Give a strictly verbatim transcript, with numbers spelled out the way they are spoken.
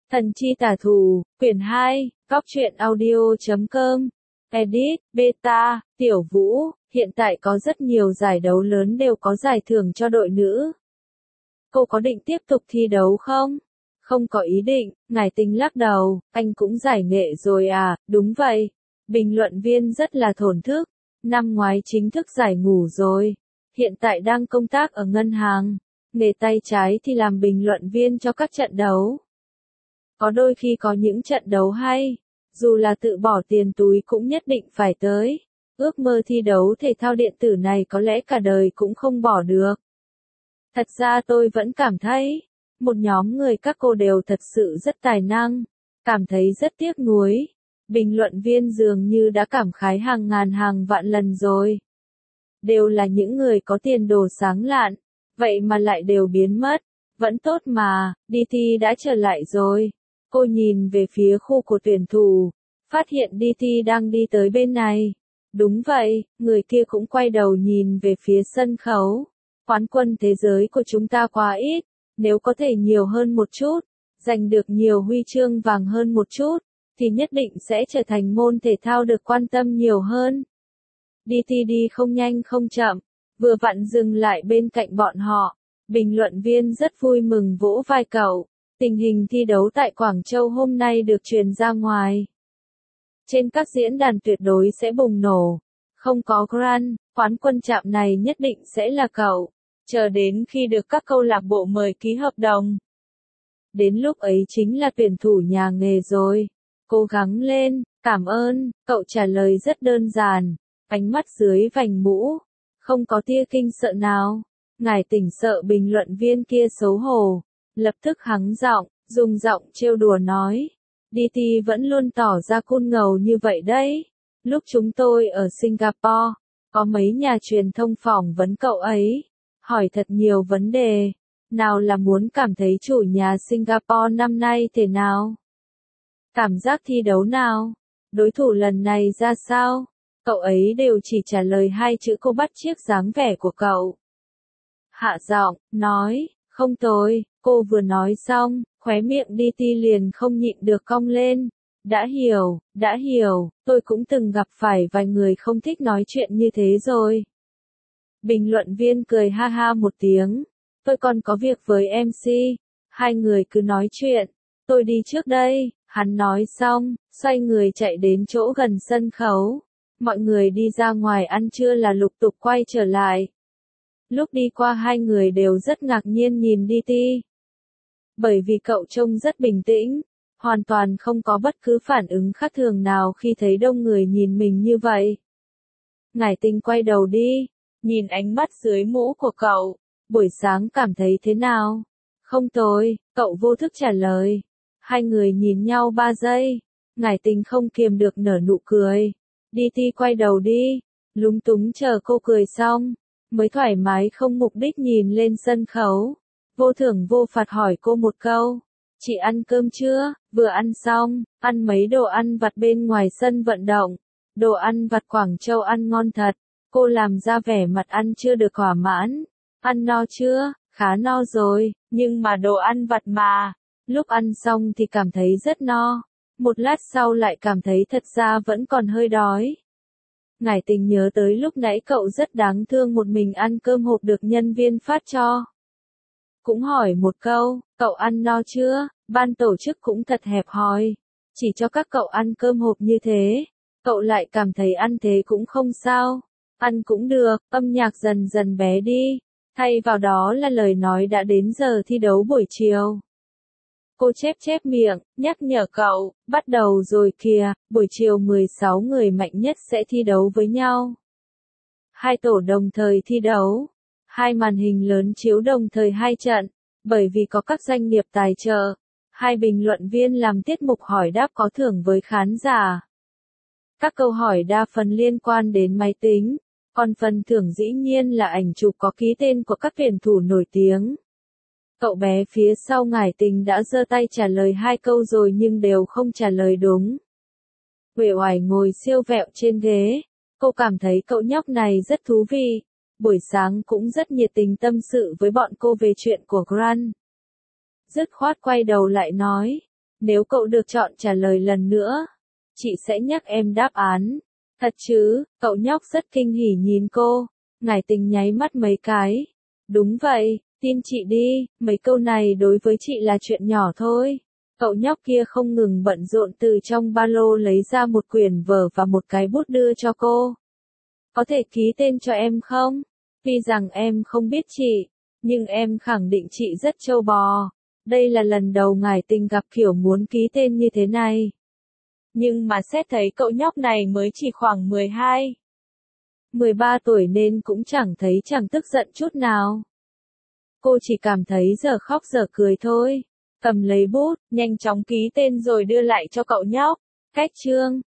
Thần chi tả thủ, quyển hai, góc truyện audio chấm com, edit, beta, tiểu vũ, hiện tại có rất nhiều giải đấu lớn đều có giải thưởng cho đội nữ. Cô có định tiếp tục thi đấu không? Không có ý định, Ngải Tình lắc đầu, anh cũng giải nghệ rồi à, đúng vậy. Bình luận viên rất là thổn thức, năm ngoái chính thức giải ngũ rồi, hiện tại đang công tác ở ngân hàng, nghề tay trái thì làm bình luận viên cho các trận đấu. Có đôi khi có những trận đấu hay, dù là tự bỏ tiền túi cũng nhất định phải tới. Ước mơ thi đấu thể thao điện tử này có lẽ cả đời cũng không bỏ được. Thật ra tôi vẫn cảm thấy, một nhóm người các cô đều thật sự rất tài năng, cảm thấy rất tiếc nuối. Bình luận viên dường như đã cảm khái hàng ngàn hàng vạn lần rồi. Đều là những người có tiền đồ sáng lạn, vậy mà lại đều biến mất. Vẫn tốt mà, đê tê đã trở lại rồi. Cô nhìn về phía khu của tuyển thủ, phát hiện đê tê đang đi tới bên này. Đúng vậy, người kia cũng quay đầu nhìn về phía sân khấu. Quán quân thế giới của chúng ta quá ít, nếu có thể nhiều hơn một chút, giành được nhiều huy chương vàng hơn một chút, thì nhất định sẽ trở thành môn thể thao được quan tâm nhiều hơn. đê tê đi không nhanh không chậm, vừa vặn dừng lại bên cạnh bọn họ. Bình luận viên rất vui mừng vỗ vai cậu. Tình hình thi đấu tại Quảng Châu hôm nay được truyền ra ngoài. Trên các diễn đàn tuyệt đối sẽ bùng nổ. Không có Grand, quán quân chạm này nhất định sẽ là cậu. Chờ đến khi được các câu lạc bộ mời ký hợp đồng. Đến lúc ấy chính là tuyển thủ nhà nghề rồi. Cố gắng lên, cảm ơn, cậu trả lời rất đơn giản. Ánh mắt dưới vành mũ. Không có tia kinh sợ nào. Ngải Tình sợ bình luận viên kia xấu hổ. Lập tức hắng giọng, dùng giọng trêu đùa nói. đê tê vẫn luôn tỏ ra cool ngầu như vậy đấy. Lúc chúng tôi ở Singapore, có mấy nhà truyền thông phỏng vấn cậu ấy. Hỏi thật nhiều vấn đề. Nào là muốn cảm thấy chủ nhà Singapore năm nay thế nào? Cảm giác thi đấu nào? Đối thủ lần này ra sao? Cậu ấy đều chỉ trả lời hai chữ cô bắt chước dáng vẻ của cậu. Hạ giọng, nói, không tồi. Cô vừa nói xong, khóe miệng đê tê liền không nhịn được cong lên. Đã hiểu, đã hiểu, tôi cũng từng gặp phải vài người không thích nói chuyện như thế rồi. Bình luận viên cười ha ha một tiếng. Tôi còn có việc với em xê. Hai người cứ nói chuyện. Tôi đi trước đây. Hắn nói xong, xoay người chạy đến chỗ gần sân khấu. Mọi người đi ra ngoài ăn trưa là lục tục quay trở lại. Lúc đi qua hai người đều rất ngạc nhiên nhìn đê tê. Bởi vì cậu trông rất bình tĩnh, hoàn toàn không có bất cứ phản ứng khác thường nào khi thấy đông người nhìn mình như vậy. Ngải Tình quay đầu đi, nhìn ánh mắt dưới mũ của cậu, buổi sáng cảm thấy thế nào? Không tồi, cậu vô thức trả lời. Hai người nhìn nhau ba giây, Ngải Tình không kiềm được nở nụ cười. đê tê quay đầu đi, lúng túng chờ cô cười xong, mới thoải mái không mục đích nhìn lên sân khấu. Vô thưởng vô phạt hỏi cô một câu. Chị ăn cơm chưa? Vừa ăn xong, ăn mấy đồ ăn vặt bên ngoài sân vận động. Đồ ăn vặt Quảng Châu ăn ngon thật. Cô làm ra vẻ mặt ăn chưa được thỏa mãn. Ăn no chưa? Khá no rồi, nhưng mà đồ ăn vặt mà. Lúc ăn xong thì cảm thấy rất no. Một lát sau lại cảm thấy thật ra vẫn còn hơi đói. Ngải Tình nhớ tới lúc nãy cậu rất đáng thương một mình ăn cơm hộp được nhân viên phát cho. Cũng hỏi một câu, cậu ăn no chưa? Ban tổ chức cũng thật hẹp hòi. Chỉ cho các cậu ăn cơm hộp như thế. Cậu lại cảm thấy ăn thế cũng không sao. Ăn cũng được, âm nhạc dần dần bé đi. Thay vào đó là lời nói đã đến giờ thi đấu buổi chiều. Cô chép chép miệng, nhắc nhở cậu, bắt đầu rồi kìa, buổi chiều mười sáu người mạnh nhất sẽ thi đấu với nhau. Hai tổ đồng thời thi đấu. Hai màn hình lớn chiếu đồng thời hai trận, bởi vì có các doanh nghiệp tài trợ. Hai bình luận viên làm tiết mục hỏi đáp có thưởng với khán giả. Các câu hỏi đa phần liên quan đến máy tính, còn phần thưởng dĩ nhiên là ảnh chụp có ký tên của các tuyển thủ nổi tiếng. Cậu bé phía sau Ngải Tình đã giơ tay trả lời hai câu rồi nhưng đều không trả lời đúng. Uể oải ngồi siêu vẹo trên ghế, cô cảm thấy cậu nhóc này rất thú vị. Buổi sáng cũng rất nhiệt tình tâm sự với bọn cô về chuyện của Grand. Dứt khoát quay đầu lại nói, Nếu cậu được chọn trả lời lần nữa, chị sẽ nhắc em đáp án. Thật chứ? Cậu nhóc rất kinh hỉ nhìn cô. Ngải Tình nháy mắt mấy cái. Đúng vậy, tin chị đi, mấy câu này đối với chị là chuyện nhỏ thôi. Cậu nhóc kia không ngừng bận rộn từ trong ba lô lấy ra một quyển vở và một cái bút đưa cho cô. Có thể ký tên cho em không? Tuy rằng em không biết chị, nhưng em khẳng định chị rất trâu bò. Đây là lần đầu Ngải Tình gặp kiểu muốn ký tên như thế này. Nhưng mà xét thấy cậu nhóc này mới chỉ khoảng mười hai, mười ba tuổi nên cũng chẳng thấy chẳng tức giận chút nào. Cô chỉ cảm thấy giờ khóc giờ cười thôi. Cầm lấy bút, nhanh chóng ký tên rồi đưa lại cho cậu nhóc. Cách chương